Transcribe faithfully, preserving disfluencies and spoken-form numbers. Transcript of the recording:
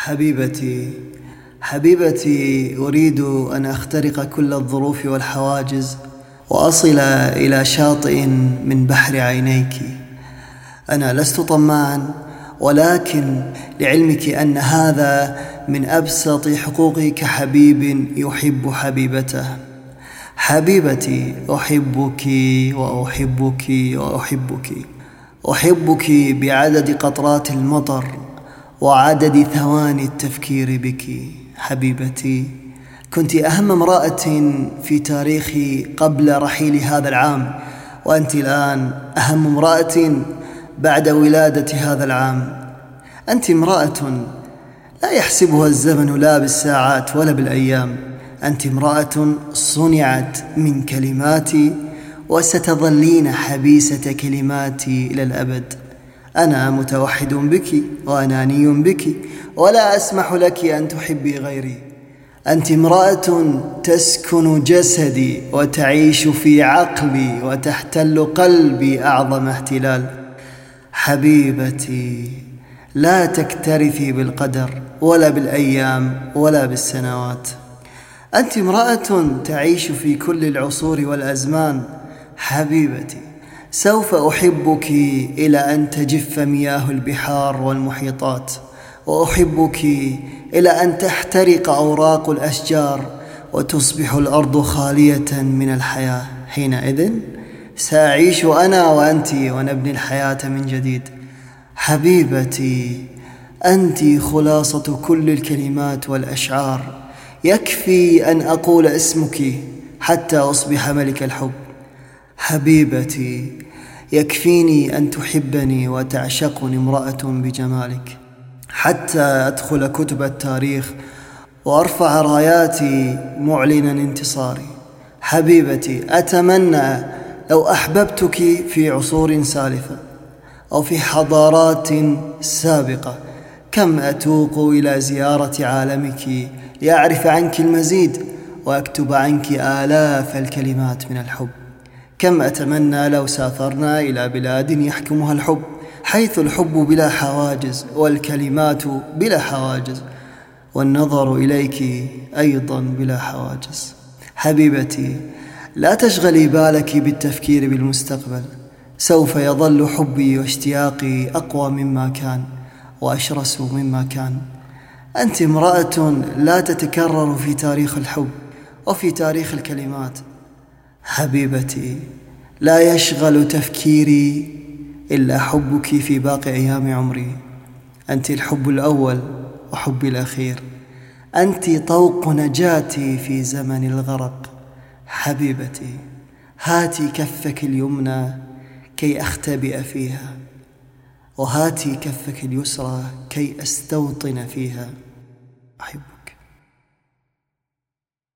حبيبتي حبيبتي أريد أن أخترق كل الظروف والحواجز وأصل إلى شاطئ من بحر عينيك. أنا لست طماعا، ولكن لعلمك أن هذا من أبسط حقوقي كحبيب يحب حبيبته. حبيبتي، أحبك وأحبك وأحبك أحبك بعدد قطرات المطر وعدد ثواني التفكير بك. حبيبتي، كنت أهم امرأة في تاريخي قبل رحيل هذا العام، وأنت الآن أهم امرأة بعد ولادة هذا العام. أنت امرأة لا يحسبها الزمن لا بالساعات ولا بالأيام. أنت امرأة صنعت من كلماتي، وستظلين حبيسة كلماتي إلى الأبد. أنا متوحد بك وأناني بك، ولا أسمح لك أن تحبي غيري. أنت امرأة تسكن جسدي وتعيش في عقلي وتحتل قلبي أعظم احتلال. حبيبتي، لا تكترثي بالقدر ولا بالأيام ولا بالسنوات. أنت امرأة تعيش في كل العصور والأزمان. حبيبتي، سوف أحبك إلى أن تجف مياه البحار والمحيطات، وأحبك إلى أن تحترق أوراق الأشجار وتصبح الأرض خالية من الحياة. حينئذ سأعيش أنا وأنت ونبني الحياة من جديد. حبيبتي، أنت خلاصة كل الكلمات والأشعار. يكفي أن أقول اسمك حتى أصبح ملك الحب. حبيبتي، يكفيني أن تحبني وتعشقني امرأة بجمالك حتى أدخل كتب التاريخ وأرفع راياتي معلنا انتصاري. حبيبتي، أتمنى لو أحببتك في عصور سالفة أو في حضارات سابقة. كم أتوق إلى زيارة عالمك لأعرف عنك المزيد وأكتب عنك آلاف الكلمات من الحب. كم أتمنى لو سافرنا إلى بلاد يحكمها الحب، حيث الحب بلا حواجز والكلمات بلا حواجز والنظر إليك أيضا بلا حواجز. حبيبتي، لا تشغلي بالك بالتفكير بالمستقبل. سوف يظل حبي واشتياقي أقوى مما كان وأشرس مما كان. أنت امرأة لا تتكرر في تاريخ الحب وفي تاريخ الكلمات. حبيبتي، لا يشغل تفكيري إلا حبك في باقي أيام عمري. أنت الحب الأول وحبي الأخير. أنت طوق نجاتي في زمن الغرق. حبيبتي، هاتي كفك اليمنى كي أختبئ فيها، وهاتي كفك اليسرى كي أستوطن فيها. أحبك.